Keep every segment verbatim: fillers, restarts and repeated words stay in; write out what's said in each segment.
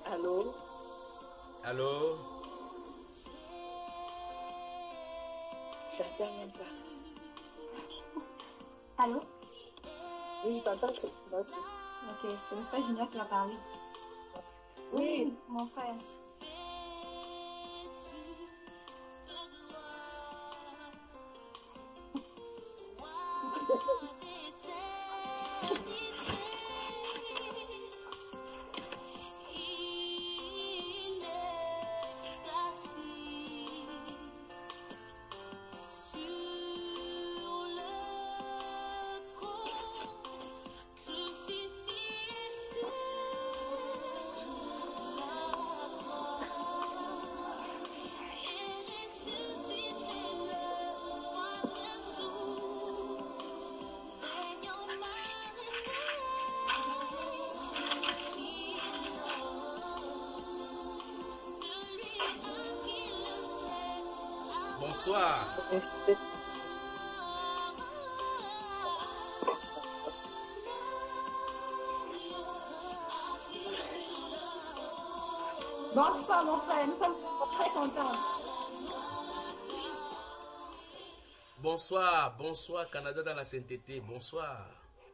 Allô? Allô? J'entends même pas. Allô? Oui, je t'entends. Ok, Ok, c'est le frère Junior qui va parler. oui. Oui, mon frère. Bonsoir. Bonsoir, mon frère. Nous sommes très contents. Bonsoir, bonsoir Canada dans la sainteté, bonsoir.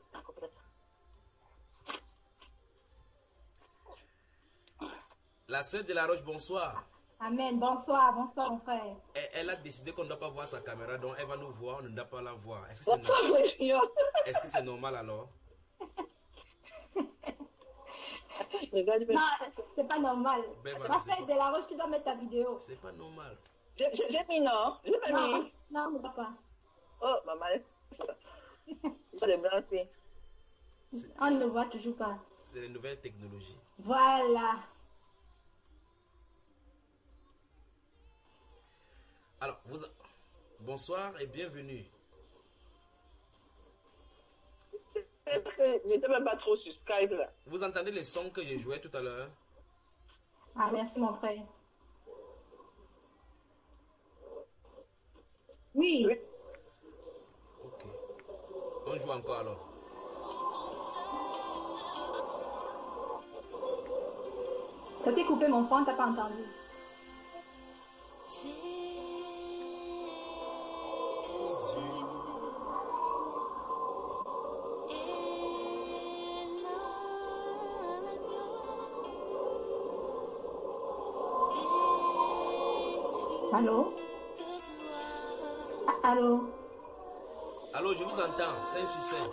La sœur de la Roche, bonsoir. Amen. Bonsoir, bonsoir, mon frère. Elle, elle a décidé qu'on ne doit pas voir sa caméra, donc elle va nous voir, on ne doit pas la voir. Est-ce que c'est Bonsoir, normal? frère Junior. Est-ce que c'est normal alors? Regarde, Non, c'est pas normal. Ben voilà, Ma c'est frère pas- de la Roche, tu dois mettre ta vidéo. C'est pas normal. j'ai j'ai- j'ai mis non. J'ai pas Non, mis. non, mon papa. Oh, maman. Je l'ai blanchi. C'est On ne le voit toujours pas. c'est les nouvelles technologies. Voilà. Alors, vous... bonsoir et bienvenue. J'étais même pas trop sur Skype là. Vous entendez les sons que j'ai joués tout à l'heure? Ah, merci, mon frère. Oui. Oui. Ok. On joue encore alors. Ça s'est coupé, mon frère, t'as pas entendu. Allô? Ah, allô? Allô, je vous entends, cinq sur cinq.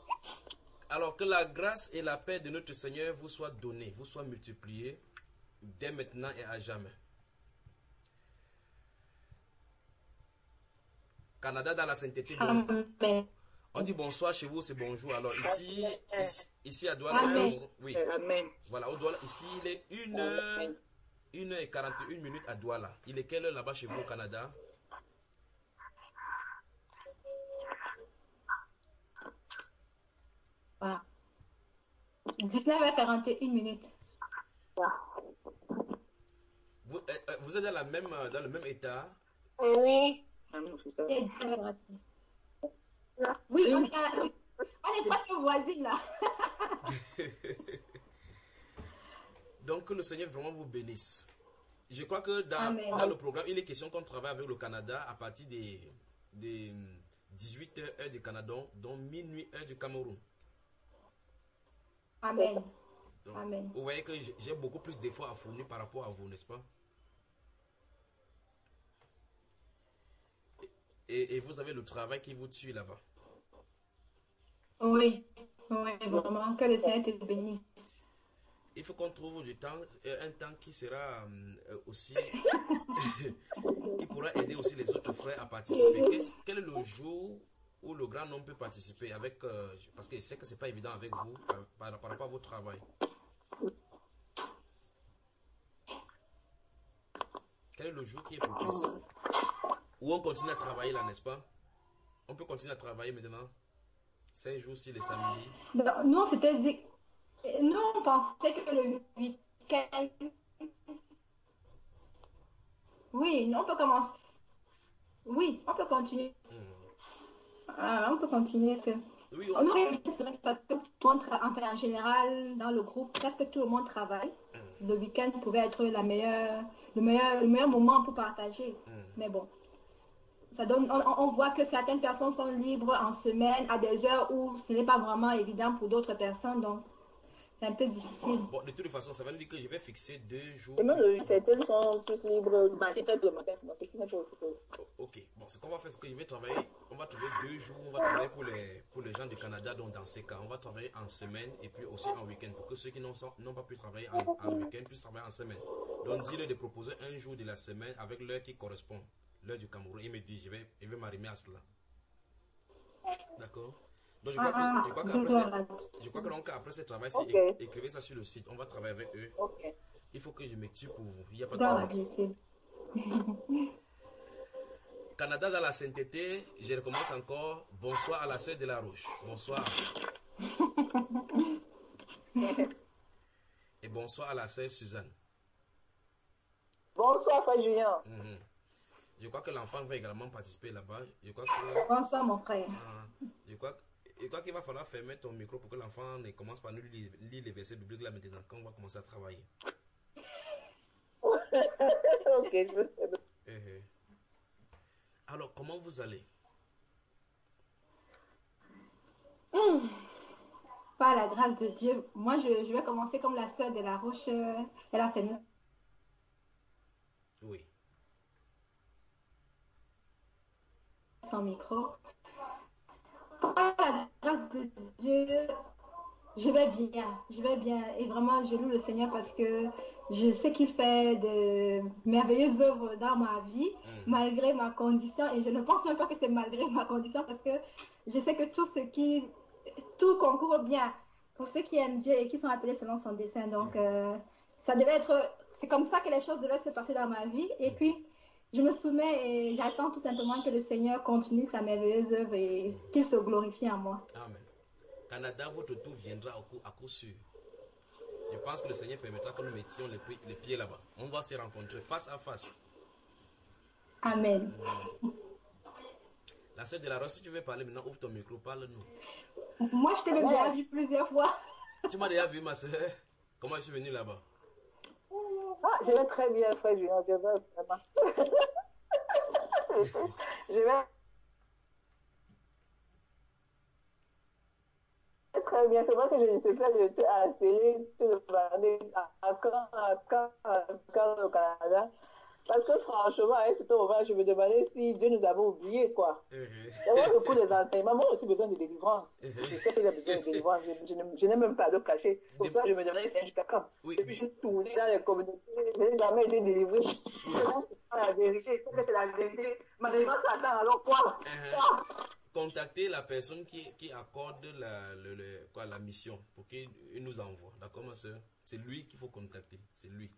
Alors que la grâce et la paix de notre Seigneur vous soient données, vous soient multipliées. dès maintenant et à jamais. Canada dans la sainteté, bon. Amen. On dit bonsoir chez vous, c'est bonjour. Alors ici, ici, ici à Douala, Amen. au Cameroun, oui. Amen. Voilà, au Douala, ici il est une heure, une heure et quarante et une minutes à Douala. Il est quelle heure là-bas chez vous au Canada? Voilà. dix-neuf heures quarante et une minutes. Vous, euh, euh, vous êtes dans, la même, euh, dans le même état? Oui. Ah non, c'est ça. Et dix-neuf heures quarante et une. Oui, on est, à- on est presque voisines là. Donc que le Seigneur vraiment vous bénisse. Je crois que dans, Amen. dans le programme, il est question qu'on travaille avec le Canada à partir des, des dix-huit heures heure du Canada, donc minuit heure du Cameroun. Amen. Donc, Amen. vous voyez que j'ai j'ai beaucoup plus d'efforts à fournir par rapport à vous, n'est-ce pas? Et, et vous avez le travail qui vous tue là-bas. Oui, oui, vraiment, que le Seigneur te bénisse. Il faut qu'on trouve du temps, euh, un temps qui sera euh, aussi, qui pourra aider aussi les autres frères à participer. Qu'est-ce- quel est le jour où le grand nombre peut participer avec, euh, parce que je sais que c'est pas évident avec vous par, par, par rapport à votre travail. Quel est le jour qui est propice? Où on continue à travailler là, n'est-ce pas? On peut continuer à travailler maintenant. Cinq jours si les samedis. Donc, nous, on s'était dit, nous, on pensait que le week-end, oui, on peut commencer. Oui, on peut continuer. Hmm. Ah, on peut continuer. c'est- Oui, On on, aurait aimé, c'est vrai, parce que tout le monde tra- enfin, en général, dans le groupe, presque tout le monde travaille. Le week-end pouvait être la meilleure, le meilleur, le meilleur moment pour partager. Hmm. Mais bon, ça donne, on, on voit que certaines personnes sont libres en semaine à des heures où ce n'est pas vraiment évident pour d'autres personnes. Donc, c'est un peu difficile. Bon, de toute façon, ça va nous dire que je vais fixer deux jours. Et même le certaines sont plus libres. Bah, c'est peut-être le matin, donc c'est qui n'est pas occupé. Oh, ok, bon, ce qu'on va faire, c'est que je vais travailler, on va trouver deux jours, on va travailler pour les, pour les gens du Canada, donc dans ces cas, on va travailler en semaine et puis aussi en week-end, pour que ceux qui n'ont sont- n'ont pas pu travailler en, en week-end puissent travailler en semaine. Donc, dis-le de proposer un jour de la semaine avec l'heure qui correspond, l'heure du Cameroun. Il me dit, je vais, je vais m'arrimer à cela. D'accord? Donc, je crois Ah, que, je crois ah, qu'après voilà. ce, je crois que donc, après ce travail, Ok. é- écrivez ça sur le site, on va travailler avec eux. Ok. Il faut que je me tue pour vous, il n'y a pas de Dans la problème. glissée. Canada dans la sainteté, je recommence encore. Bonsoir à la sœur de la Roche. Bonsoir. Et bonsoir à la sœur Suzanne. Bonsoir, frère Julien. Mhm. Je crois que l'enfant va également participer là-bas. Je crois que, Bonsoir, mon frère. ah, je crois, je crois qu'il va falloir fermer ton micro pour que l'enfant ne commence par nous lire, lire les versets bibliques là maintenant, quand on va commencer à travailler. Ok, je veux. Eh, eh. Alors, comment vous allez? Par la grâce de Dieu, moi, je, je vais commencer comme la sœur de la Roche. euh, Elle a fermé Oui. son micro. Par la grâce de Dieu, je vais bien, je vais bien. Et vraiment, je loue le Seigneur parce que je sais qu'il fait de merveilleuses œuvres dans ma vie, Mm. malgré ma condition. Et je ne pense même pas que c'est malgré ma condition parce que je sais que tout ce qui, tout concourt bien pour ceux qui aiment Dieu et qui sont appelés selon son dessein. Donc, euh, ça devait être, c'est comme ça que les choses devaient se passer dans ma vie. Et puis, je me soumets et j'attends tout simplement que le Seigneur continue sa merveilleuse œuvre et qu'il se glorifie en moi. Amen. Canada, votre tour viendra à coup, à coup sûr. Je pense que le Seigneur permettra que nous mettions les, pi- les pieds là-bas. On va se rencontrer face à face. Amen. La sœur de la Rose, si tu veux parler maintenant, ouvre ton micro, parle-nous. Moi, je t'ai même déjà vu plusieurs fois. Tu m'as déjà vu, ma sœur? Comment je suis venu là-bas? Ah, je vais très bien, frère Julien. Je vais vraiment. Je vais très bien. C'est vrai que je ne sais pas, je suis à la télé, je suis à à quand, à quand, à quand au Canada. Parce que franchement, à ce moment, je me demandais si Dieu nous avait oubliés, quoi. Uh-huh. D'avoir le coup des enseignements, moi aussi besoin de délivrance. Uh-huh. Je sais qu'il a besoin de délivrance. Je, je, n'ai- je n'ai même pas de cacher. Pour Des- ça, je me demandais si jusqu'à quand. Oui. Et puis, j'ai tourné dans les communautés. Je n'ai jamais été délivré. Oui. C'est la vérité. C'est que c'est la vérité. Ma délivrance attend alors quoi? Uh-huh. Contacter la personne qui, qui accorde la, le, le- quoi, la mission pour qu'il il nous envoie. D'accord, ma soeur? C'est lui qu'il faut contacter. C'est lui.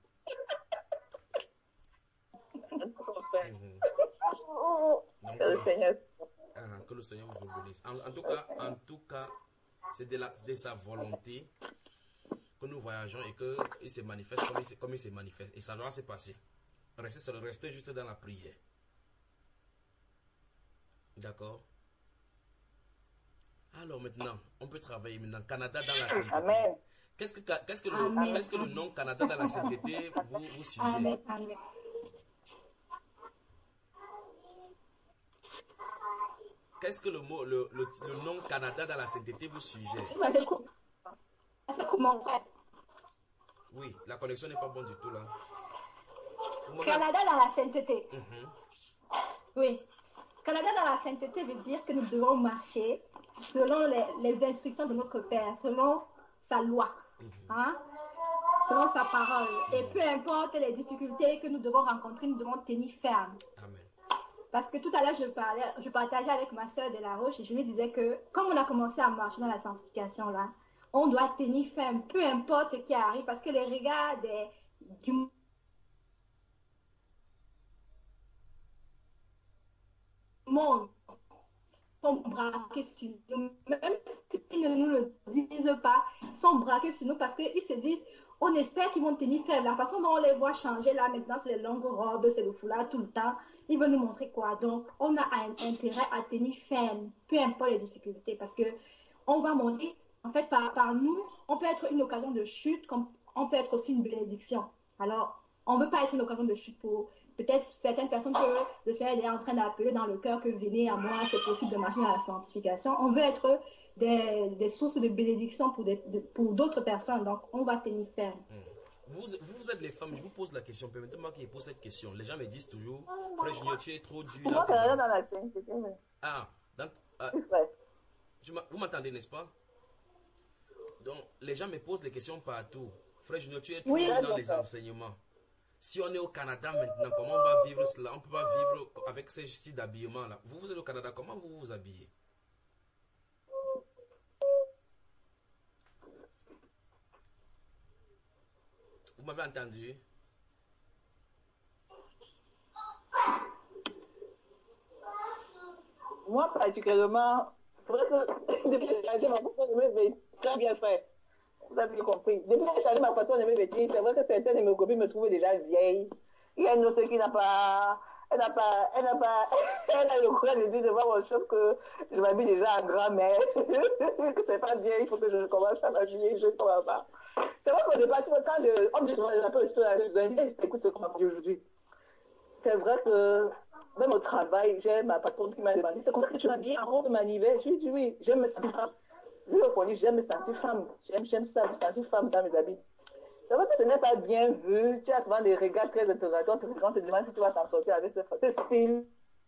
Mhm. Donc, Que le euh, Seigneur. ah, que le Seigneur vous bénisse. En, en tout cas, en tout cas, c'est de, la- de sa volonté que nous voyageons et qu'il se manifeste comme il, se- comme il se manifeste. Et ça doit se passer. Restez, restez juste dans la prière. D'accord? Alors maintenant, on peut travailler maintenant. Canada dans la sainteté. Amen. Qu'est-ce que, qu'est-ce que, le, Amen. qu'est-ce que le nom Canada dans la sainteté vous, vous suggère? Amen, amen. Qu'est-ce que le, mot, le, le, le nom Canada dans la sainteté vous suggère? Ça, c'est cool. C'est cool, mon frère. Oui, la connexion n'est pas bonne du tout là. Vous m'avez- Canada dans la sainteté. Mhm. Oui. Canada dans la sainteté veut dire que nous devons marcher selon les, les instructions de notre Père, selon sa loi, hein, selon sa parole. Et peu importe les difficultés que nous devons rencontrer, nous devons tenir ferme. Amen. Parce que tout à l'heure, je parlais, je partageais avec ma soeur de la Roche et je lui disais que comme on a commencé à marcher dans la sanctification là, on doit tenir ferme, peu importe ce qui arrive, parce que les regards des, du monde sont braqués sur nous, même s'ils ne nous le disent pas, sont braqués sur nous parce qu'ils se disent, on espère qu'ils vont tenir ferme. La façon dont on les voit changer là maintenant, c'est les longues robes, c'est le foulard tout le temps. Ils veulent nous montrer quoi? Donc, on a un intérêt à tenir ferme, peu importe les difficultés, parce que on va montrer, en fait, par, par nous, on peut être une occasion de chute, comme on peut être aussi une bénédiction. Alors, on ne veut pas être une occasion de chute pour peut-être certaines personnes que le Seigneur est en train d'appeler dans le cœur que venez à moi, c'est possible de marcher dans la sanctification. On veut être des, des sources de bénédiction pour, des, de, pour d'autres personnes, donc on va tenir ferme. Vous, vous, vous êtes les femmes, je vous pose la question. Permettez-moi qu'il pose cette question. Les gens me disent toujours, frère Junior, tu es trop dur Pour dans moi, tes Canada hommes. dans la sainteté. mais- Ah, dans- ah, C'est vrai. tu m'as- vous m'entendez, n'est-ce pas? Donc, les gens me posent des questions partout. Frère Junior, tu es trop Oui. dur dans les enseignements. Si on est au Canada maintenant, comment on va vivre cela? On ne peut pas vivre avec ce style d'habillement-là. Vous, vous êtes au Canada, comment vous vous habillez? Vous m'avez entendu? Moi, particulièrement, c'est vrai que depuis que j'ai changé ma façon de me vêtir, très bien fait. Vous avez bien compris. Depuis que j'ai changé ma façon de me vêtir, c'est vrai que certaines de mes copines me trouvaient déjà vieille. Il y a une autre qui n'a pas, elle n'a pas, elle n'a pas, elle a le courage de dire devant mon chef que je m'habille déjà en grand-mère, que c'est pas bien, il faut que je commence à m'habiller, je ne comprends pas. C'est vrai qu'au départ, tu vois, quand je, on me dit souvent, j'appelle aussi la je écoute ce qu'on m'a dit aujourd'hui. C'est vrai que, même au travail, j'ai ma patronne qui m'a demandé, c'est comment que tu m'habilles en robe manivelle? Je lui ai dit oui, j'aime me sentir femme. Je lui ai répondu, j'aime me sentir femme. J'aime, j'aime ça, me sentir femme dans mes habits. C'est vrai que ce n'est pas bien vu. Tu as souvent des regards très interrogatoires. On te demande si tu vas t'en sortir avec ce, ce style.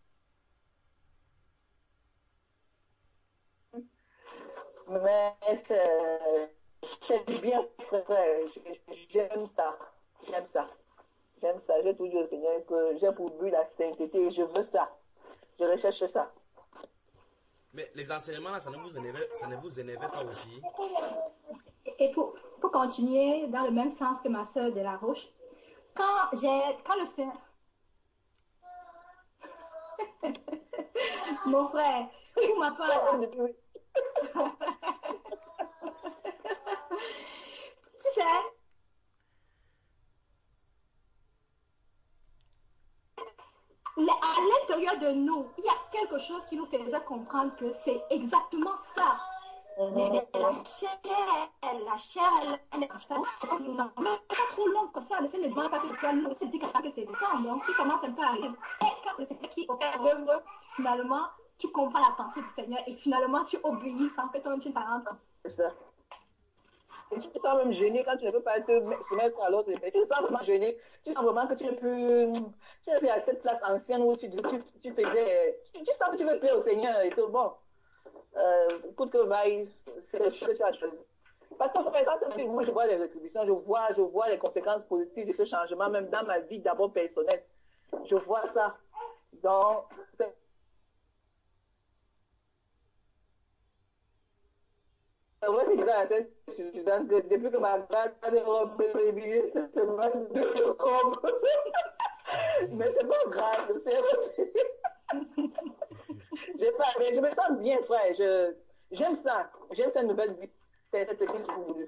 Mais c'est, c'est bien, frère. J'aime ça. J'aime ça. J'aime ça. J'ai toujours dit au Seigneur que j'ai pour but la sainteté et je veux ça. Je recherche ça. Mais les enseignements là, ça ne vous énerve, ça ne vous énerve pas aussi? Et pour, pour continuer dans le même sens que ma soeur de la Roche, quand j'ai, quand le Seigneur, mon frère, pour ma part, là, tu sais, à l'intérieur de nous, il y a quelque chose qui nous faisait comprendre que c'est exactement ça. Mais la chair, la chair, elle est ça. Non, mais pas trop long comme ça. Le Seigneur ne demande pas que ce soit long. C'est dit que c'est ça. Donc, tu commences un peu à rire. Et quand c'est ce qui opère œuvre, finalement, tu comprends la pensée du Seigneur et finalement, tu obéis sans que toi-même tu t'en rendes compte. C'est ça. tu te sens même gêné quand tu ne peux pas te se mettre à l'autre. Tu te sens vraiment gêné. Tu sens vraiment que tu ne peux tu es plus à cette place ancienne où tu, tu, tu faisais. Tu, tu sens que tu veux plaire au Seigneur et tout. Bon, euh, écoute que vaille, c'est le choix que tu as choisi. Parce que ça, moi, je vois les rétributions, je vois, je vois les conséquences positives de ce changement, même dans ma vie d'abord personnelle. Je vois ça. Donc, c'est vrai que je la tête suffisante que depuis que ma grâce de robe privilégiée, c'est seulement deux robes. Mais c'est pas grave, c'est j'ai pas, mais je me sens bien, frère. Je, j'aime ça. J'aime cette nouvelle vie. C'est cette vie que vous voulez.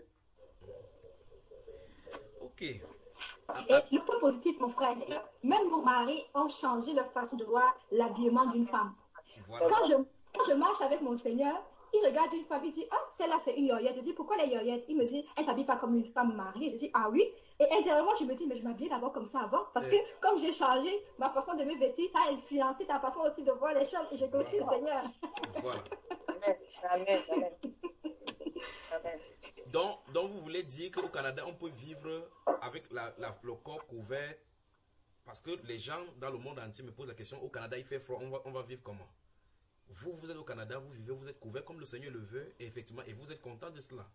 Ok. Et le point positif, mon frère, c'est que même vos maris ont changé leur façon de voir l'habillement d'une femme. Voilà. Quand, je, quand je marche avec mon Seigneur, il regarde une femme, il dit, ah, celle-là, c'est une yoyette. Je dis, pourquoi la yoyette? Il me dit, elle s'habille pas comme une femme mariée. Je dis, ah oui. Et intérieurement, je me dis, mais je m'habillais d'abord comme ça avant. Parce que comme j'ai changé ma façon de me vêtir, ça a influencé ta façon aussi de voir les choses. Et je glorifie le Seigneur. Voilà. Amen. Amen. Amen. Amen. Donc, donc, vous voulez dire qu'au Canada, on peut vivre avec la, la, le corps couvert, parce que les gens dans le monde entier me posent la question, au Canada, il fait froid, on va, on va vivre comment? Vous, vous êtes au Canada, vous vivez, vous êtes couvert comme le Seigneur le veut, et effectivement, et vous êtes content de cela.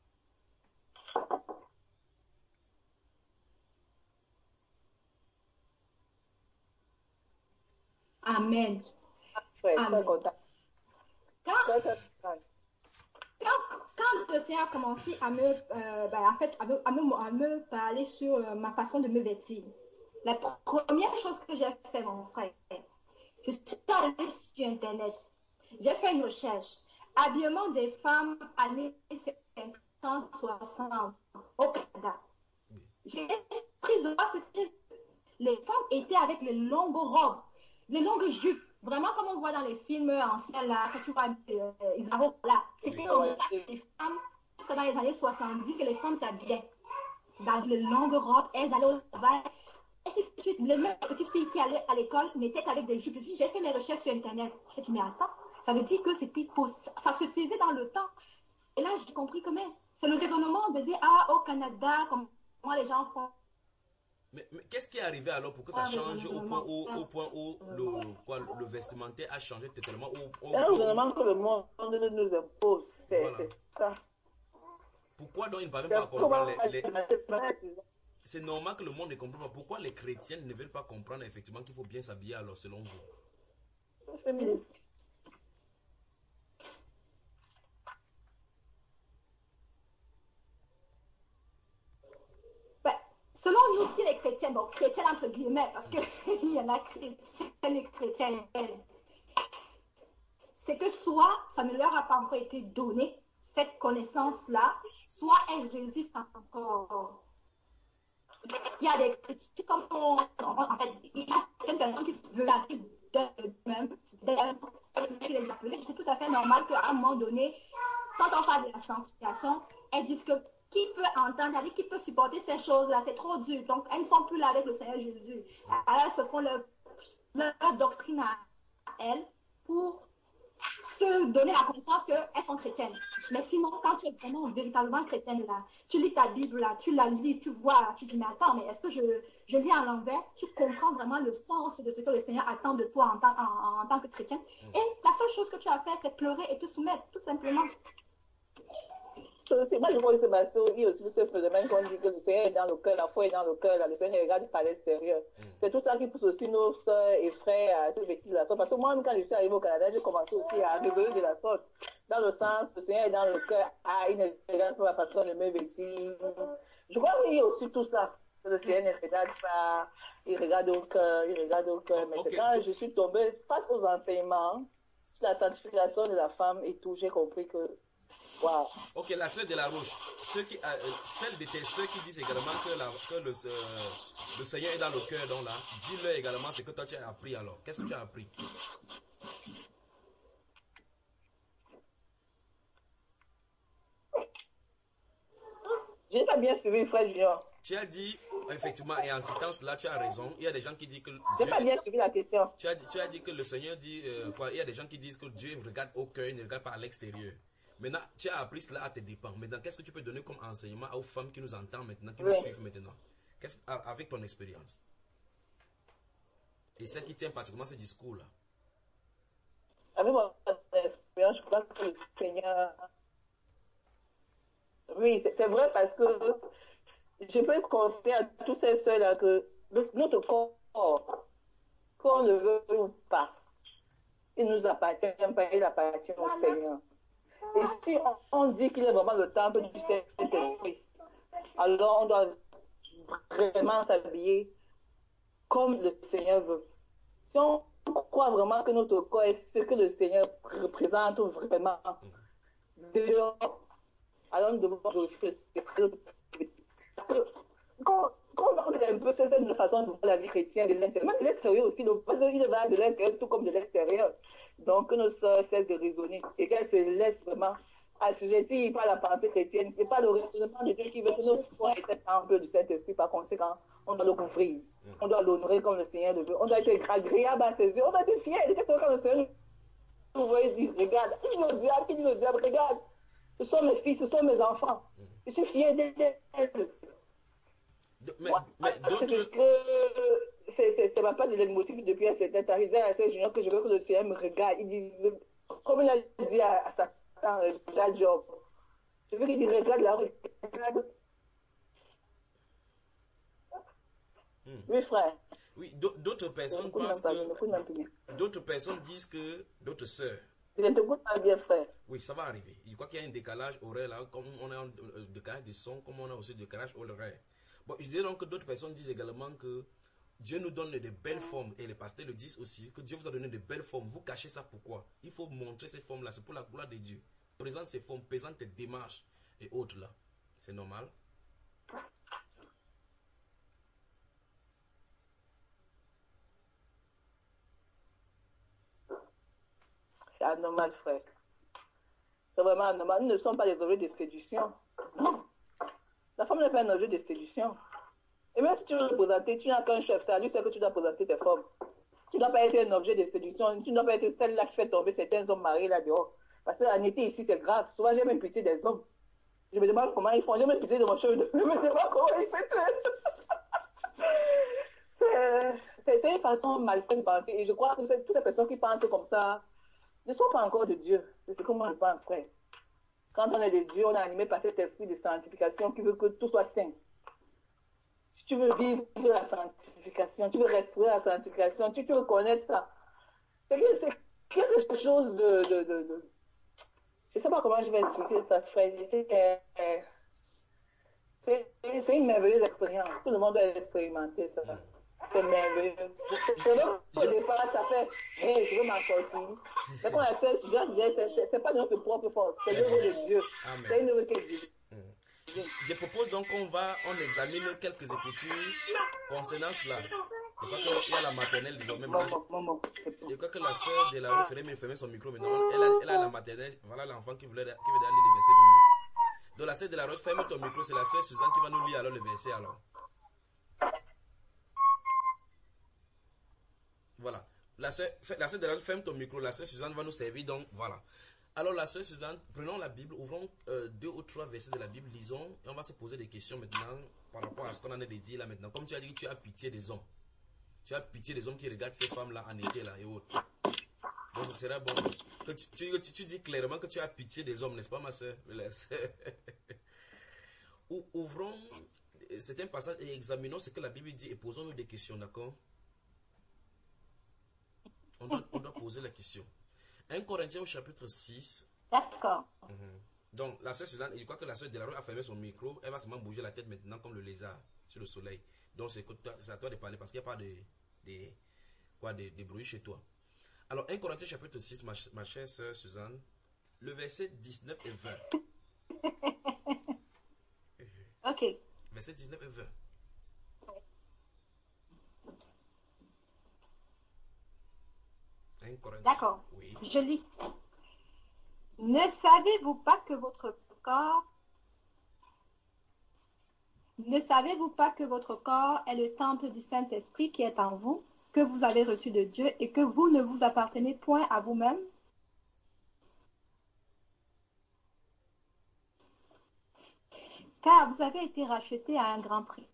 Amen. Ouais, Amen. très content. Quand, Très, très content. quand, quand le Seigneur a commencé à me, euh, ben, en fait, à me, à me, à me parler sur euh, ma façon de me vêtir, la première chose que j'ai fait, mon frère, je suis allée sur Internet. J'ai fait une recherche. Habillement des femmes années cinquante soixante au Canada. J'ai pris de voir ce que les femmes étaient avec les longues robes, les longues jupes. Vraiment comme on voit dans les films anciens là, quand tu vois euh, Isabeau là. C'était comme ça que les femmes, c'est dans les années soixante-dix que les femmes s'habillaient. Dans les longues robes, elles allaient au travail. Et c'est tout de suite, les mêmes petites filles qui allaient à l'école n'étaient qu'avec des jupes. J'ai fait mes recherches sur Internet. J'ai dit, mais attends, ça veut dire que c'était ça se faisait dans le temps. Et là, j'ai compris que même, c'est le raisonnement de dire, ah, au Canada, comment les gens font. Mais, mais qu'est-ce qui est arrivé alors pour que ça Ah, change au point où, ah. au point où le, quoi, le vestimentaire a changé totalement au, au, C'est un au- raisonnement que le monde nous impose. C'est Voilà. c'est ça. Pourquoi donc ils ne parviennent C'est pas à comprendre comment- les, les- C'est normal que le monde ne comprenne pas. Pourquoi les chrétiens ne veulent pas comprendre effectivement qu'il faut bien s'habiller alors selon vous? Féministe. Ben, selon nous aussi les chrétiens, donc chrétiens entre guillemets, parce qu'il y en a chrétiens et chrétiennes, c'est que soit ça ne leur a pas encore été donné, cette connaissance-là, soit elles résistent encore. Il y a des chrétiens comme on, en fait, il y a certaines personnes qui se veulent d'eux-mêmes, c'est tout à fait normal qu'à un moment donné, quand on parle de la sanctification, elles disent que qui peut entendre, c'est-à-dire qui peut supporter ces choses-là, c'est trop dur. Donc, elles ne sont plus là avec le Seigneur Jésus. Alors, elles se font leur, leur doctrine à elles pour se donner la connaissance qu'elles sont chrétiennes. Mais sinon, quand tu es vraiment véritablement chrétienne là, tu lis ta Bible là, tu la lis, tu vois, tu dis, mais attends, mais est-ce que je, je lis à l'envers? Tu comprends vraiment le sens de ce que le Seigneur attend de toi en tant, en, en tant que chrétienne. Et la seule chose que tu as fait, c'est pleurer et te soumettre, tout simplement. Moi, je vois ce Sébastien, il y a aussi ce phénomène qu'on dit que le Seigneur est dans le cœur, la foi est dans le cœur, là, le Seigneur regarde par l'extérieur. Mm. C'est tout ça qui pousse aussi nos soeurs et frères à se vêtir de la sorte. Parce que moi, quand je suis arrivée au Canada, j'ai commencé aussi à révéler de la sorte. Dans le sens, le Seigneur est dans le cœur, ah, il ne regarde pas la façon de me vêtir. Je crois qu'il y a aussi tout ça. Le Seigneur ne regarde pas, il regarde au cœur, il regarde au cœur. Mais okay. Quand je suis tombée face aux enseignements, sur la sanctification de la femme et tout, j'ai compris que wow. Ok, la sœur de la Roche, ceux qui, euh, celle de tes sœurs qui disent également que, la, que le, euh, le Seigneur est dans le cœur, donc là, dis-leur également ce que toi tu as appris alors. Qu'est-ce que tu as appris? J'ai pas bien suivi, frère Junior. Tu as dit, effectivement, et en citant cela, tu as raison. Il y a des gens qui disent que J'ai pas bien suivi la question. Tu as, tu as dit que le Seigneur dit, euh, quoi, il y a des gens qui disent que Dieu regarde au cœur, il ne regarde pas à l'extérieur. Maintenant, tu as appris cela à tes dépens. Maintenant, qu'est-ce que tu peux donner comme enseignement aux femmes qui nous entendent maintenant, qui Oui. nous suivent maintenant? Qu'est-ce, avec ton expérience? Et celle qui tient particulièrement ce discours-là. Avec mon expérience, je crois que le Seigneur... Oui, c'est vrai parce que je peux conseiller à tous ces sœurs-là que notre corps, qu'on le veut ou pas, il nous appartient pas, il appartient au Seigneur. Et si on, on dit qu'il est vraiment le temple du Saint-Esprit, alors on doit vraiment s'habiller comme le Seigneur veut. Si on croit vraiment que notre corps est ce que le Seigneur représente vraiment, dehors, alors nous devons glorifier le Seigneur. Quand on regarde un peu cette façon de voir la vie chrétienne de l'intérieur, de l'extérieur aussi, parce qu'il va de l'intérieur tout comme de l'extérieur. Donc, que nos sœurs cessent de raisonner et qu'elles se laissent vraiment assujettir par la pensée chrétienne. Ce n'est pas le raisonnement de Dieu qui veut que notre foi ait cet temple du Saint-Esprit. Par conséquent, on doit le couvrir. On doit l'honorer comme le Seigneur le veut. On doit être agréable à ses yeux. On doit être fier de ce que le Seigneur nous voit et dit, regarde, qui dit le diable, qui dit le diable, regarde. Ce sont mes fils, ce sont mes enfants. Je suis fier d'elles. Mais, mais d'autres... C'est ma part de l'émotif depuis un certain temps. Il dit à ces juniors que je veux que le Seigneur me regarde. Il dit, comme il a dit à, à Satan, regarde Job. Je veux qu'il regarde la regarde. Hmm. Oui, frère. Oui, d'autres personnes pensent que... D'autres personnes disent que... D'autres sœurs... Je ne t'écoute pas bien, frère. Oui, ça va arriver. Je crois qu'il y a un décalage horaire là, comme on a un décalage de son, comme on a aussi un décalage horaire. Bon, je dirais donc que d'autres personnes disent également que Dieu nous donne de belles formes, et les pasteurs le disent aussi, que Dieu vous a donné de belles formes. Vous cachez ça pourquoi? Il faut montrer ces formes-là, c'est pour la gloire de Dieu. Présente ces formes, présente tes démarches et autres là. C'est normal. C'est anormal, frère. C'est vraiment anormal. Nous ne sommes pas des objets de séduction. Non. La femme n'est pas un objet de séduction. Et même si tu veux le présenter, tu n'as qu'un chef. C'est à lui seul que tu dois présenter tes formes. Tu ne dois pas être un objet de séduction. Tu ne dois pas être celle-là qui fait tomber certains hommes mariés là dehors. Parce que en été ici, c'est grave. Souvent, j'ai même pitié des hommes. Je me demande comment ils font. J'ai même pitié de mon cheveu. Je me demande comment ils font. C'est une façon malsaine de penser. Et je crois que toutes ces personnes qui pensent comme ça ne sont pas encore de Dieu. C'est ce que moi je pense, frère. Quand on est de Dieu, on est animé par cet esprit de sanctification qui veut que tout soit saint. Si tu veux vivre la sanctification, tu veux restaurer la sanctification, tu, tu veux connaître ça. C'est quelque chose de, de, de, de... Je ne sais pas comment je vais expliquer ça, frère. C'est une merveilleuse expérience. Tout le monde doit expérimenter ça. C'est merveilleux. C'est vrai qu'au départ, ça fait « Hey, je veux m'en sortir ». Mais quand on a fait, ce n'est pas de notre propre force, c'est l'œuvre de Dieu. C'est une œuvre que Dieu. Je propose donc qu'on va, on examine quelques écritures concernant cela. Je crois qu'il y a la maternelle désormais. Je crois que la sœur de la rue Ferré fermer son micro maintenant. Elle a, elle a la maternelle. Voilà l'enfant qui voulait qui veut aller lire les versets bibliques. Donc la sœur de la rue, ferme ton micro. C'est la sœur Suzanne qui va nous lire alors le verset alors. Voilà. La sœur, la sœur de la rue, ferme ton micro. La sœur Suzanne va nous servir donc voilà. Alors la sœur Suzanne, prenons la Bible, ouvrons euh, deux ou trois versets de la Bible, lisons et on va se poser des questions maintenant par rapport à ce qu'on en a dit là maintenant. Comme tu as dit, tu as pitié des hommes. Tu as pitié des hommes qui regardent ces femmes-là en été là et autres. Donc ce serait bon. Que tu, tu, tu, tu dis clairement que tu as pitié des hommes, n'est-ce pas ma soeur? Ouvrons certains passages et examinons ce que la Bible dit et posons-nous des questions, d'accord? On doit, on doit poser la question. un Corinthiens au chapitre six. D'accord. Mm-hmm. Donc la soeur Suzanne, je crois que la soeur Delarue a fermé son micro. Elle va seulement bouger la tête maintenant comme le lézard sur le soleil. Donc c'est à toi de parler parce qu'il n'y a pas de, de, quoi, de, de bruit chez toi. Alors un Corinthiens chapitre six, ma, ma chère soeur Suzanne, le verset dix-neuf et vingt. Ok. Verset dix-neuf et vingt. D'accord. Oui. Je lis. Ne savez-vous pas que votre corps Ne savez-vous pas que votre corps est le temple du Saint-Esprit qui est en vous, que vous avez reçu de Dieu et que vous ne vous appartenez point à vous-même? car vous avez été rachetés à un grand prix.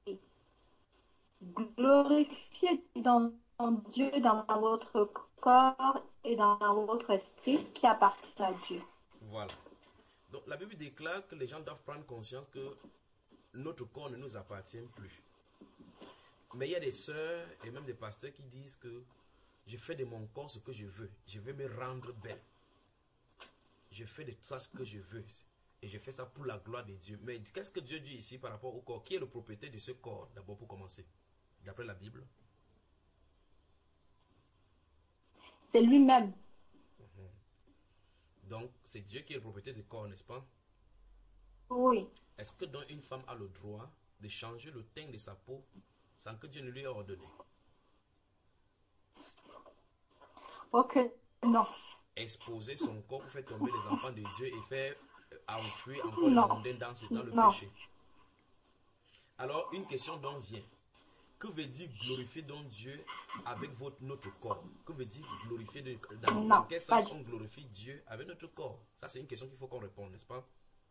Glorifiez dans Dieu dans votre corps et dans votre esprit qui appartient à Dieu. Voilà. Donc la Bible déclare que les gens doivent prendre conscience que notre corps ne nous appartient plus. Mais il y a des sœurs et même des pasteurs qui disent que je fais de mon corps ce que je veux. Je veux me rendre belle. Je fais de ça ce que je veux. Et je fais ça pour la gloire de Dieu. Mais qu'est-ce que Dieu dit ici par rapport au corps? Qui est le propriétaire de ce corps, d'abord pour commencer? D'après la Bible? C'est lui-même. Mm-hmm. Donc, c'est Dieu qui est le propriétaire du corps, n'est-ce pas? Oui. Est-ce que donc une femme a le droit de changer le teint de sa peau sans que Dieu ne lui ait ordonné? Ok, non. Exposer son corps pour faire tomber les enfants de Dieu et faire enfouir encore les Non. mondains dans, dans le Non. péché. Alors, une question donc vient. Que veut dire glorifier donc Dieu avec votre, notre corps? Que veut dire glorifier de, dans, Non, dans quel sens pas- on glorifie Dieu avec notre corps? Ça, c'est une question qu'il faut qu'on réponde, n'est-ce pas?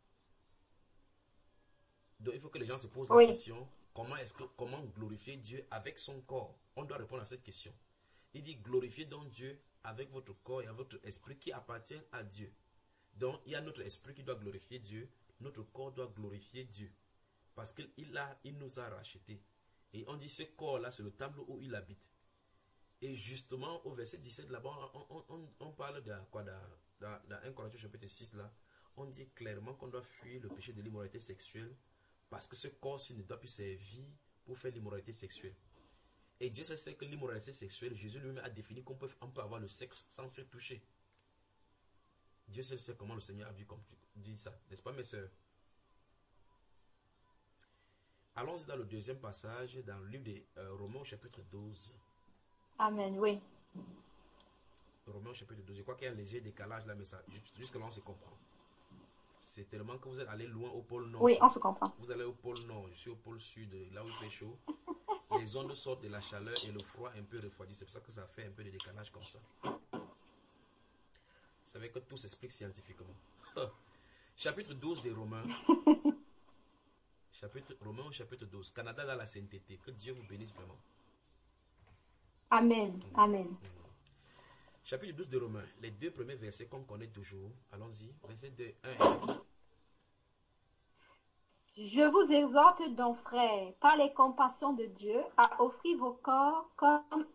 Donc, il faut que les gens se posent la Oui. question, comment est-ce que, comment glorifier Dieu avec son corps? On doit répondre à cette question. Il dit, glorifiez donc Dieu avec votre corps et avec votre esprit qui appartient à Dieu. Donc, il y a notre esprit qui doit glorifier Dieu, notre corps doit glorifier Dieu. Parce qu'il a, il nous a rachetés. Et on dit, ce corps-là, c'est le temple où il habite. Et justement, au verset dix-sept, là-bas, on, on, on parle de quoi, dans, dans, dans un Corinthiens chapitre six, là, on dit clairement qu'on doit fuir le péché de l'immoralité sexuelle, parce que ce corps-ci ne doit plus servir pour faire l'immoralité sexuelle. Et Dieu sait que l'immoralité sexuelle, Jésus lui-même a défini qu'on peut, on peut avoir le sexe sans se toucher. Dieu seul sait comment le Seigneur a dit, dit ça, n'est-ce pas mes sœurs? Allons-y dans le deuxième passage, dans le livre de euh, Romains au chapitre douze. Amen, oui. Romains au chapitre douze. Je crois qu'il y a un léger décalage là, mais ça, jusque là on se comprend. C'est tellement que vous êtes allé loin au pôle nord. Oui, on se comprend. Vous allez au pôle nord, je suis au pôle sud, là où il fait chaud. Les ondes sortent de la chaleur et le froid un peu refroidi. C'est pour ça que ça fait un peu de décalage comme ça. Vous savez que tout s'explique scientifiquement. Chapitre douze des Romains. Chapitre, Romains au chapitre douze. Canada dans la sainteté. Que Dieu vous bénisse vraiment. Amen, Mmh. amen. Mmh. Chapitre douze de Romains. Les deux premiers versets qu'on connaît toujours. Allons-y. Verset deux, un et deux. Je vous exhorte donc, frères, par les compassions de Dieu, à offrir vos corps comme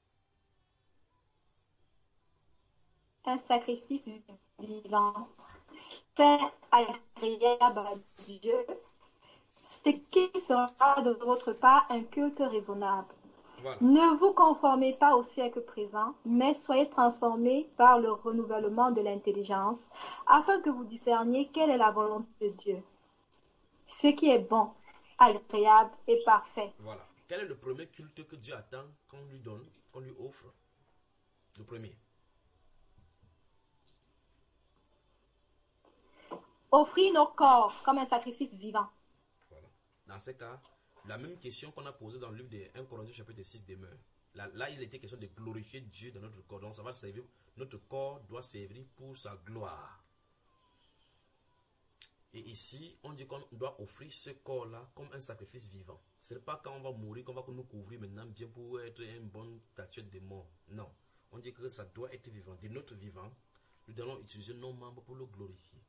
un sacrifice vivant, saint, agréable à Dieu, ce qui sera de votre part un culte raisonnable. Voilà. Ne vous conformez pas au siècle présent, mais soyez transformés par le renouvellement de l'intelligence, afin que vous discerniez quelle est la volonté de Dieu, ce qui est bon, agréable et parfait. Voilà. Quel est le premier culte que Dieu attend qu'on lui donne, qu'on lui offre? Le premier. Offrir nos corps comme un sacrifice vivant. Voilà. Dans ce cas, la même question qu'on a posée dans le livre de un Corinthiens chapitre six demeure. Là, là, il était question de glorifier Dieu dans notre corps. Donc, ça va servir, notre corps doit servir pour sa gloire. Et ici, on dit qu'on doit offrir ce corps-là comme un sacrifice vivant. Ce n'est pas quand on va mourir qu'on va nous couvrir maintenant bien pour être une bonne statuette de mort. Non. On dit que ça doit être vivant. De notre vivant, nous allons utiliser nos membres pour le glorifier.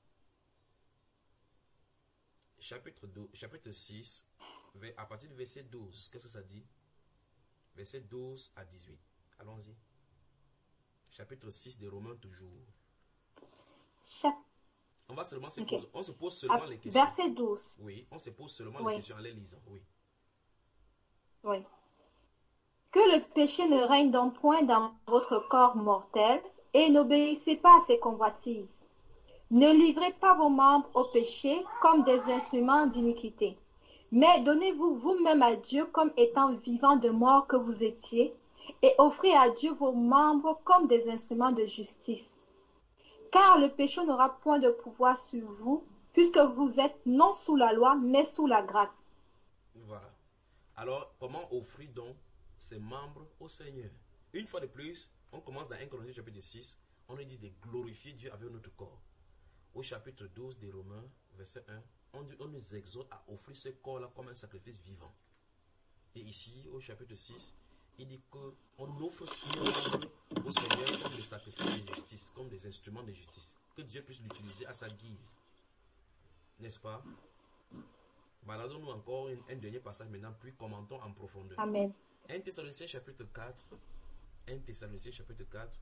Chapitre, deux, chapitre six, à partir du verset douze, qu'est-ce que ça dit? Verset douze à dix-huit. Allons-y. Chapitre six de Romains toujours. Chap- On va seulement se Ok. poser, on se pose seulement Ah, les questions. Verset douze. Oui, on se pose seulement Oui. les questions en les lisant. Oui. Oui. Que le péché ne règne donc point dans votre corps mortel, et n'obéissez pas à ses convoitises. Ne livrez pas vos membres au péché comme des instruments d'iniquité, mais donnez-vous vous-même à Dieu comme étant vivants de mort que vous étiez, et offrez à Dieu vos membres comme des instruments de justice. Car le péché n'aura point de pouvoir sur vous, puisque vous êtes non sous la loi, mais sous la grâce. Voilà. Alors, comment offrir donc ses membres au Seigneur? Une fois de plus, on commence dans un Corinthiens chapitre six, on nous dit de glorifier Dieu avec notre corps. Au chapitre douze des Romains, verset un, on, dit, on nous exhorte à offrir ce corps-là comme un sacrifice vivant. Et ici, au chapitre six, il dit qu'on offre nos membres au Seigneur comme des sacrifices de justice, comme des instruments de justice, que Dieu puisse l'utiliser à sa guise. N'est-ce pas? Baladons-nous encore une, un dernier passage maintenant, puis commentons en profondeur. Amen. un Thessaloniciens chapitre quatre. un Thessaloniciens chapitre quatre.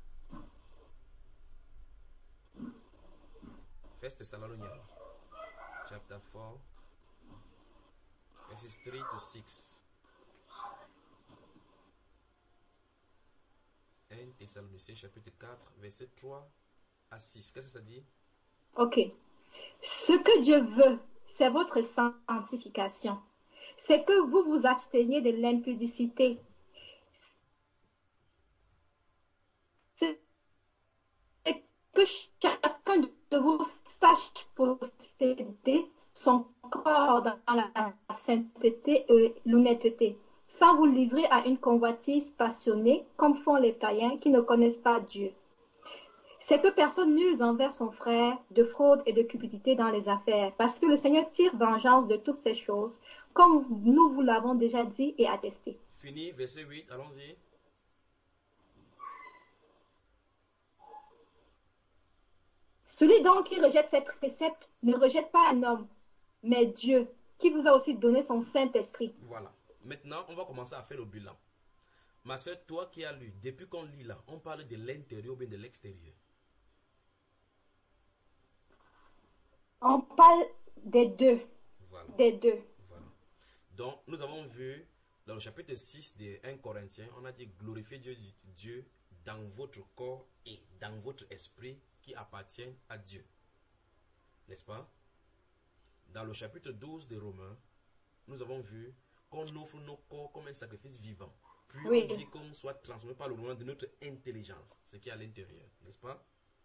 First Thessalonians chapter four, verses three to six. un Thessaloniciens chapitre quatre, verset trois à six. Qu'est-ce que ça dit? Ok. Ce que Dieu veut, c'est votre sanctification. C'est que vous vous absteniez de l'impudicité. C'est que chacun de vous sache posséder son corps dans la sainteté et l'honnêteté, sans vous livrer à une convoitise passionnée, comme font les païens qui ne connaissent pas Dieu. C'est que personne n'use envers son frère de fraude et de cupidité dans les affaires, parce que le Seigneur tire vengeance de toutes ces choses, comme nous vous l'avons déjà dit et attesté. Fini, verset huit, allons-y. Celui donc qui rejette ces préceptes ne rejette pas un homme, mais Dieu, qui vous a aussi donné son Saint-Esprit. Voilà. Maintenant, on va commencer à faire le bilan. Ma soeur, toi qui as lu, depuis qu'on lit là, on parle de l'intérieur ou bien de l'extérieur? On parle des deux. Voilà. Des deux. Voilà. Donc, nous avons vu dans le chapitre six de un Corinthiens, on a dit glorifiez Dieu, Dieu dans votre corps et dans votre esprit qui appartiennent à Dieu. N'est-ce pas? Dans le chapitre douze de Romains, nous avons vu qu'on offre nos corps comme un sacrifice vivant. Puis Oui. on dit qu'on soit transformé par le mouvement de notre intelligence, ce qui est à l'intérieur. N'est-ce pas?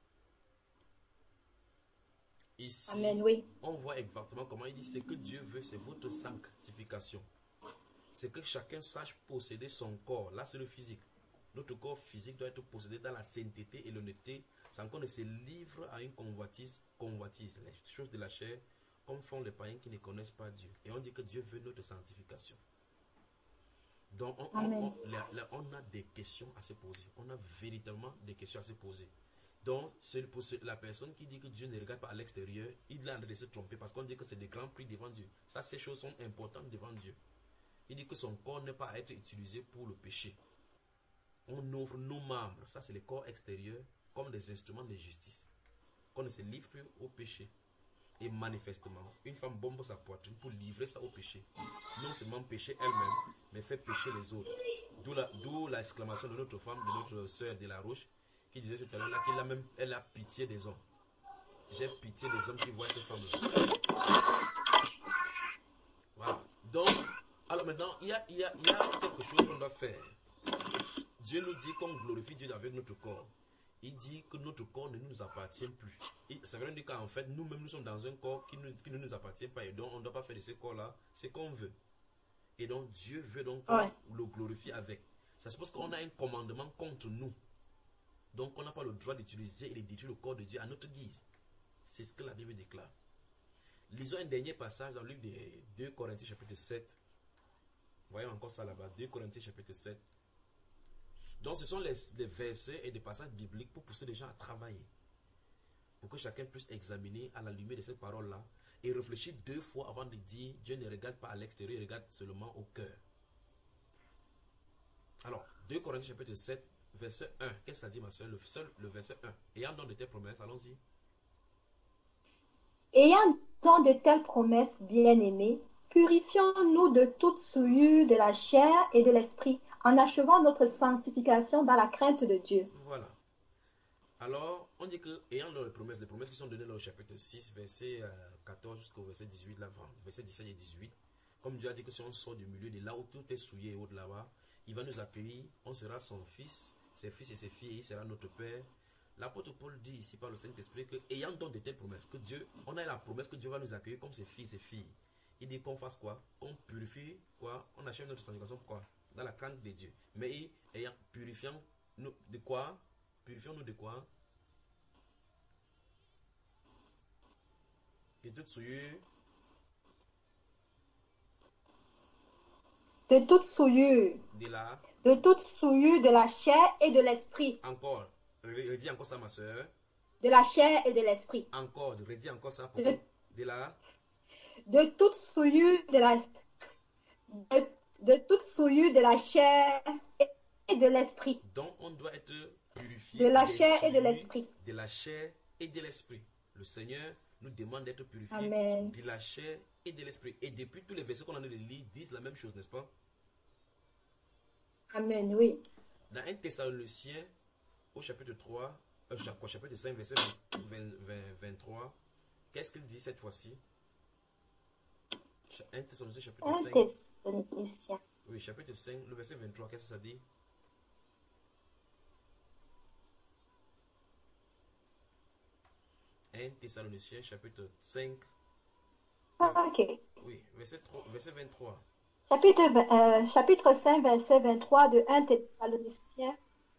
Ici, Amen, oui. on voit exactement comment il dit ce que Dieu veut, c'est votre sanctification. C'est que chacun sache posséder son corps. Là, c'est le physique. Notre corps physique doit être possédé dans la sainteté et l'honnêteté, sans qu'on ne se livre à une convoitise, convoitise, les choses de la chair, comme font les païens qui ne connaissent pas Dieu. Et on dit que Dieu veut notre sanctification. Donc, on, on, on, là, là, on a des questions à se poser. On a véritablement des questions à se poser. Donc, c'est pour la personne qui dit que Dieu ne regarde pas à l'extérieur, il a de se tromper parce qu'on dit que c'est des grands prix devant Dieu. Ça, ces choses sont importantes devant Dieu. Il dit que son corps n'est pas à être utilisé pour le péché. On ouvre nos membres, ça c'est le corps extérieur, comme des instruments de justice. Qu'on ne se livre plus au péché. Et manifestement, une femme bombe sa poitrine pour livrer ça au péché. Non seulement pécher elle-même, mais faire pécher les autres. D'où l'exclamation de notre femme, de notre sœur de la Roche, qui disait tout à l'heure là qu'elle a même elle a pitié des hommes. J'ai pitié des hommes qui voient ces femmes-là. Voilà. Donc, alors maintenant, il y a, il y a, il y a quelque chose qu'on doit faire. Dieu nous dit qu'on glorifie Dieu avec notre corps. Il dit que notre corps ne nous appartient plus. Et ça veut dire qu'en fait, nous-mêmes, nous sommes dans un corps qui, nous, qui ne nous appartient pas. Et donc, on ne doit pas faire de ce corps-là ce qu'on veut. Et donc, Dieu veut donc qu'on ouais. le glorifie avec. Ça suppose qu'on a un commandement contre nous. Donc, on n'a pas le droit d'utiliser et de détruire le corps de Dieu à notre guise. C'est ce que la Bible déclare. Lisons un dernier passage dans le livre de deux Corinthiens chapitre sept. Voyons encore ça là-bas. deux Corinthiens chapitre sept. Donc, ce sont les, les versets et des passages bibliques pour pousser les gens à travailler. Pour que chacun puisse examiner à la lumière de ces paroles-là et réfléchir deux fois avant de dire Dieu ne regarde pas à l'extérieur, il regarde seulement au cœur. Alors, deux Corinthiens chapitre sept, verset un. Qu'est-ce que ça dit, ma soeur? Le, seul, le verset un. Ayant donc de telles promesses, allons-y. Ayant donc de telles promesses, bien-aimés, purifions-nous de toute souillure de la chair et de l'esprit, en achevant notre sanctification dans la crainte de Dieu. Voilà. Alors, on dit que, ayant les promesses, les promesses qui sont données dans le chapitre six, verset quatorze jusqu'au verset dix-huit, là, verset dix-sept et dix-huit, comme Dieu a dit que si on sort du milieu de là où tout est souillé et au-delà là-bas, il va nous accueillir, on sera son fils, ses fils et ses filles, il sera notre père. L'apôtre Paul dit ici par le Saint-Esprit que, ayant donc de telles promesses, que Dieu, on a la promesse que Dieu va nous accueillir comme ses fils et ses filles. Il dit qu'on fasse quoi? Qu'on purifie quoi? On achève notre sanctification quoi? Dans la crainte de Dieu. Mais ayant purifiant nous de quoi? Purifions-nous de quoi? De toute souillure de toute souillure, de la... de toute souillure de la chair et de l'esprit, Encore, Re- redis encore ça, ma soeur. de la chair et de l'esprit, Encore, redis encore ça pour de, de la... de toute souillure de la, de, de toute souillure de la chair et et de l'esprit, Donc, on doit être purifié de la des chair et de souillures l'esprit. de la chair et de l'esprit. Le Seigneur nous demande d'être purifié Amen. de la chair et de l'esprit. Et depuis tous les versets qu'on a de lire disent la même chose, n'est-ce pas? Amen, oui. Dans un Thessaloniciens, au chapitre trois, euh, au chapitre cinq, verset vingt, vingt, vingt-trois, qu'est-ce qu'il dit cette fois-ci? un Thessaloniciens, chapitre Un cinq. Thessaloniciens. Oui, chapitre cinq, le verset vingt-trois, qu'est-ce que ça dit? un Thessaloniciens, chapitre cinq. Ah, ok. Oui, verset, trois, verset vingt-trois. Chapitre, vingt- euh, chapitre cinq, verset vingt-trois de un Thessaloniciens.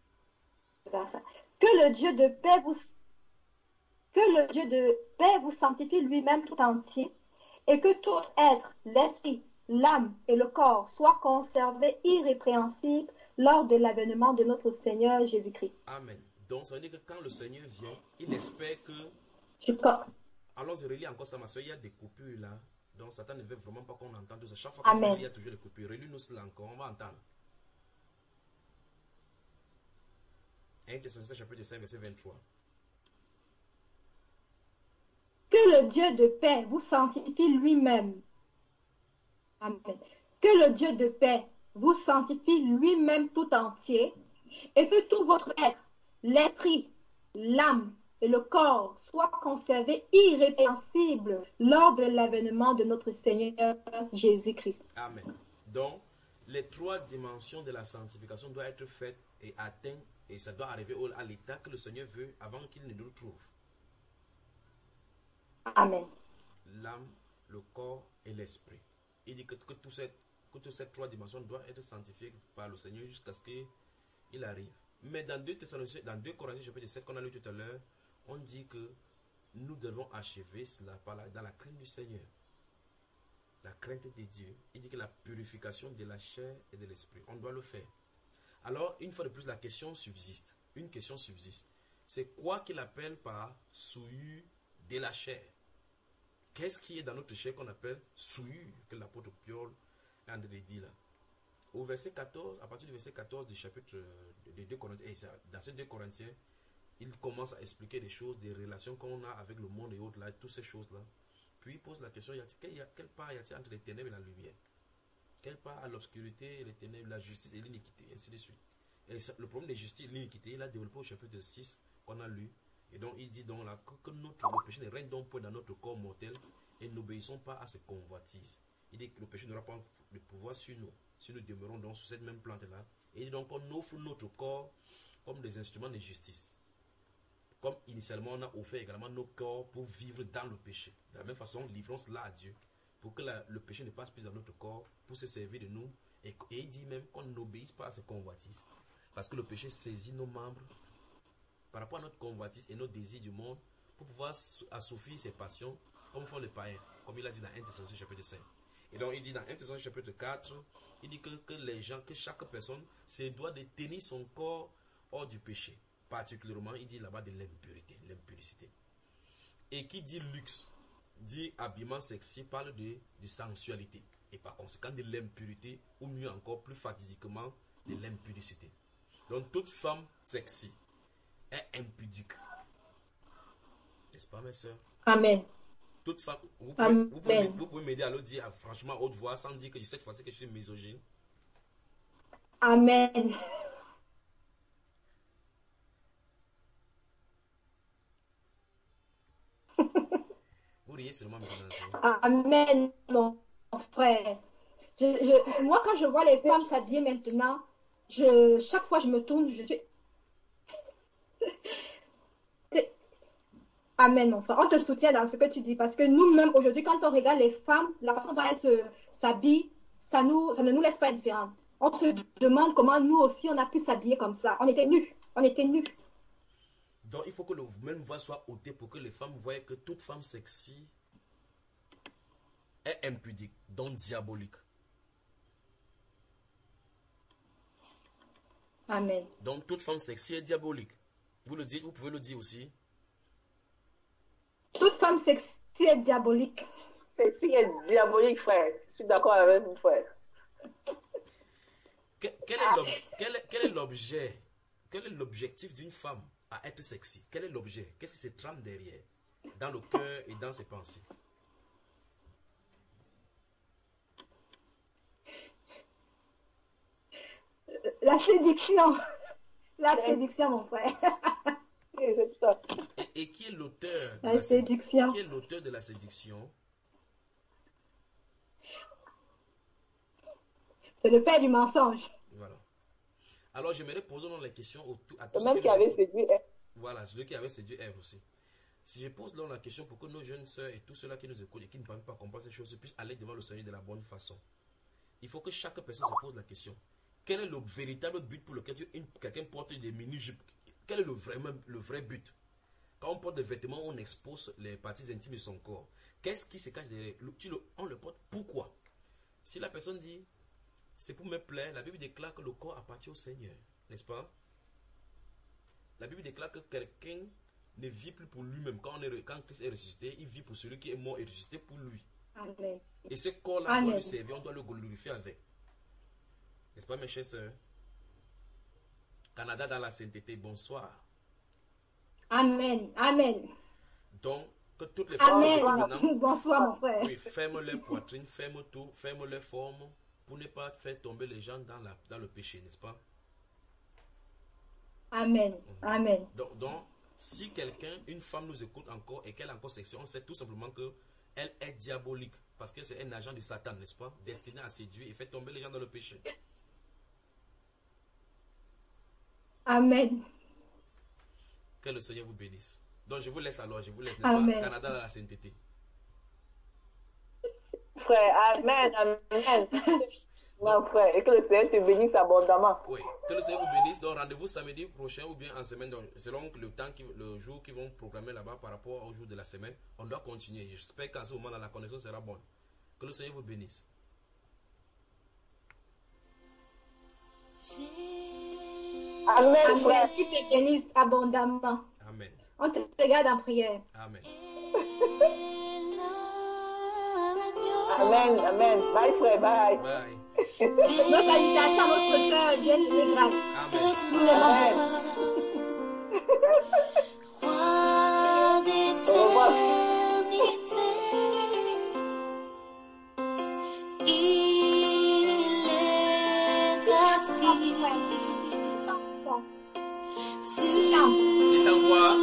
Que le Dieu de paix vous, que le Dieu de paix vous sanctifie lui-même tout entier, et que tout être, l'esprit, l'âme et le corps soient conservés irrépréhensibles lors de l'avènement de notre Seigneur Jésus-Christ. Amen. Donc, ça veut dire que quand le Seigneur vient, il espère que... Je crois. Alors, je relis encore ça, ma soeur, il y a des coupures là. Donc, Satan ne veut vraiment pas qu'on entende tout ça. Chaque fois qu'on Amen. il y a toujours des coupures. Relis-nous cela encore, on va entendre. un Thessaloniciens, chapitre cinq, verset vingt-trois. Que le Dieu de paix vous sanctifie lui-même. Amen. Que le Dieu de paix vous sanctifie lui-même tout entier, et que tout votre être, l'esprit, l'âme et le corps soient conservés irrépréhensibles lors de l'avènement de notre Seigneur Jésus-Christ. Amen. Donc, les trois dimensions de la sanctification doivent être faites et atteintes, et ça doit arriver au- à l'état que le Seigneur veut avant qu'il ne nous trouve. Amen. L'âme, le corps et l'esprit. Il dit que, que, tout cette, que toutes ces trois dimensions doivent être sanctifiées par le Seigneur jusqu'à ce qu'il arrive. Mais dans deux Thessaloniciens, dans deux Corinthiens, chapitre sept qu'on a lu tout à l'heure, on dit que nous devons achever cela par la, dans la crainte du Seigneur. La crainte de Dieu. Il dit que la purification de la chair et de l'esprit, on doit le faire. Alors, une fois de plus, la question subsiste. Une question subsiste. C'est quoi qu'il appelle par souillure de la chair? Qu'est-ce qui est dans notre chair qu'on appelle souillure, que l'apôtre Paul est en train de dire là? Au verset quatorze, à partir du verset quatorze du chapitre de deux Corinthiens, et ça, dans ces deux Corinthiens, il commence à expliquer des choses, des relations qu'on a avec le monde et autres, là, toutes ces choses-là. Puis il pose la question, y a-t-il, quelle, quelle part y a-t-il entre les ténèbres et la lumière? Quelle part à l'obscurité et les ténèbres, la justice et l'iniquité, ainsi de suite. Et ça, le problème de justice et l'iniquité, il a développé au chapitre six qu'on a lu. Et donc il dit donc là que, que notre, le péché ne règne donc point dans notre corps mortel et n'obéissons pas à ses convoitises. Il dit que le péché n'aura pas de pouvoir sur nous, si nous demeurons donc sur cette même plante-là. Et il dit donc qu'on offre notre corps comme des instruments de justice. Comme initialement on a offert également nos corps pour vivre dans le péché. De la même façon, livrons cela à Dieu pour que la, le péché ne passe plus dans notre corps, pour se servir de nous. Et, et il dit même qu'on n'obéisse pas à ses convoitises. Parce que le péché saisit nos membres par rapport à notre convoitise et nos désirs du monde pour pouvoir assouvir ses passions comme font les païens, comme il a dit dans un Thessaloniciens chapitre cinq. Et donc il dit dans un Thessaloniciens chapitre quatre, il dit que, que les gens, que chaque personne se doit de tenir son corps hors du péché. Particulièrement, il dit là-bas de l'impurité, l'impudicité. Et qui dit luxe, dit habillement sexy, parle de, de sensualité. Et par conséquent de l'impurité, ou mieux encore, plus fatidiquement, de l'impudicité. Donc toute femme sexy est impudique. N'est-ce pas, mes soeurs? Amen. Toute femme, vous pouvez, Amen. vous pouvez, vous pouvez m'aider à le dire franchement à haute voix sans dire que cette fois-ci que je suis misogyne. Amen. Vous riez seulement maintenant. Amen, mon frère. Je, je, moi, quand je vois les femmes s'habiller maintenant, je, chaque fois je me tourne, je suis... Amen, mon frère. On te soutient dans ce que tu dis parce que nous-mêmes, aujourd'hui, quand on regarde les femmes, la façon dont elles s'habillent, ça, nous, ça ne nous laisse pas indifférents. On se demande comment nous aussi, on a pu s'habiller comme ça. On était nus. On était nus. Donc, il faut que le même voix soit ôté pour que les femmes voient que toute femme sexy est impudique, donc diabolique. Amen. Donc, toute femme sexy est diabolique. Vous le dites, vous pouvez le dire aussi. Toute femme sexy est diabolique. Sexy est diabolique, frère. Je suis d'accord avec vous, frère. Que- Quel est l'ob- quel est- quel est l'objet, quel est l'objectif d'une femme à être sexy? Quel est l'objet? Qu'est-ce qui se trame derrière, dans le cœur et dans ses pensées? La séduction. La séduction, mon frère. Oui, c'est tout ça. Et, et qui est l'auteur de La la sédu- séduction. Qui est l'auteur de la séduction? C'est le père du mensonge. Voilà. Alors, j'aimerais poser donc la question au- à tous Le ceux même qui qui nous avait écoutent. séduit elle. Voilà, celui qui avait séduit Ève aussi. Si je pose donc la question pour que nos jeunes sœurs et tous ceux-là qui nous écoutent et qui ne peuvent pas comprendre ces choses puissent aller devant le Seigneur de la bonne façon, il faut que chaque personne se pose la question. Quel est le véritable but pour lequel tu- une- quelqu'un porte des mini-jupes? Quel est le vrai, le vrai but? Quand on porte des vêtements, on expose les parties intimes de son corps. Qu'est-ce qui se cache derrière? Le- tu le- On le porte pourquoi? Si la personne dit, c'est pour me plaire, la Bible déclare que le corps appartient au Seigneur, n'est-ce pas? La Bible déclare que quelqu'un ne vit plus pour lui-même. Quand, on est, quand Christ est ressuscité, il vit pour celui qui est mort et ressuscité pour lui. Amen. Et ce corps-là Amen. doit lui servir, on doit le glorifier avec. N'est-ce pas, mes chers sœurs? Canada dans la sainteté, bonsoir. Amen. Amen. Donc, que toutes les femmes Amen. écoutent maintenant, Bonsoir, mon frère. oui, ferment leur poitrine, ferment tout, ferment leur forme, pour ne pas faire tomber les gens dans, la, dans le péché, n'est-ce pas? Amen. Amen. Donc, donc, si quelqu'un, une femme nous écoute encore et qu'elle est encore sexy, on sait tout simplement qu'elle est diabolique. Parce que c'est un agent de Satan, n'est-ce pas? Destiné à séduire et faire tomber les gens dans le péché. Amen. Que le Seigneur vous bénisse. Donc, je vous laisse alors, je vous laisse, n'est-ce Amen. pas? Canada dans la sainteté. Frère, amen, amen. Mon frère, et que le Seigneur te bénisse abondamment. Oui, que le Seigneur vous bénisse. Donc, rendez-vous samedi prochain ou bien en semaine, donc, selon le temps, qui, le jour qu'ils vont programmer là-bas par rapport au jour de la semaine. On doit continuer. J'espère qu'en ce moment-là, la connexion sera bonne. Que le Seigneur vous bénisse. Amen, Amen. frère. Qui te bénisse abondamment. Amen. On te regarde en prière. Amen. Amen, amen. Bye, frère, bye. Bye. Nos salutations à notre sœur bien-aimée Grâce. Amen. Nous l'aimons. Au revoir. Je t'envoie.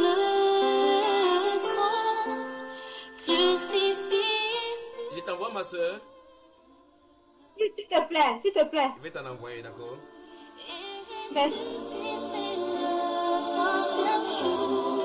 Je t'envoie ma soeur. S'il te plaît, s'il te plaît. Je vais t'en envoyer, d'accord? Merci.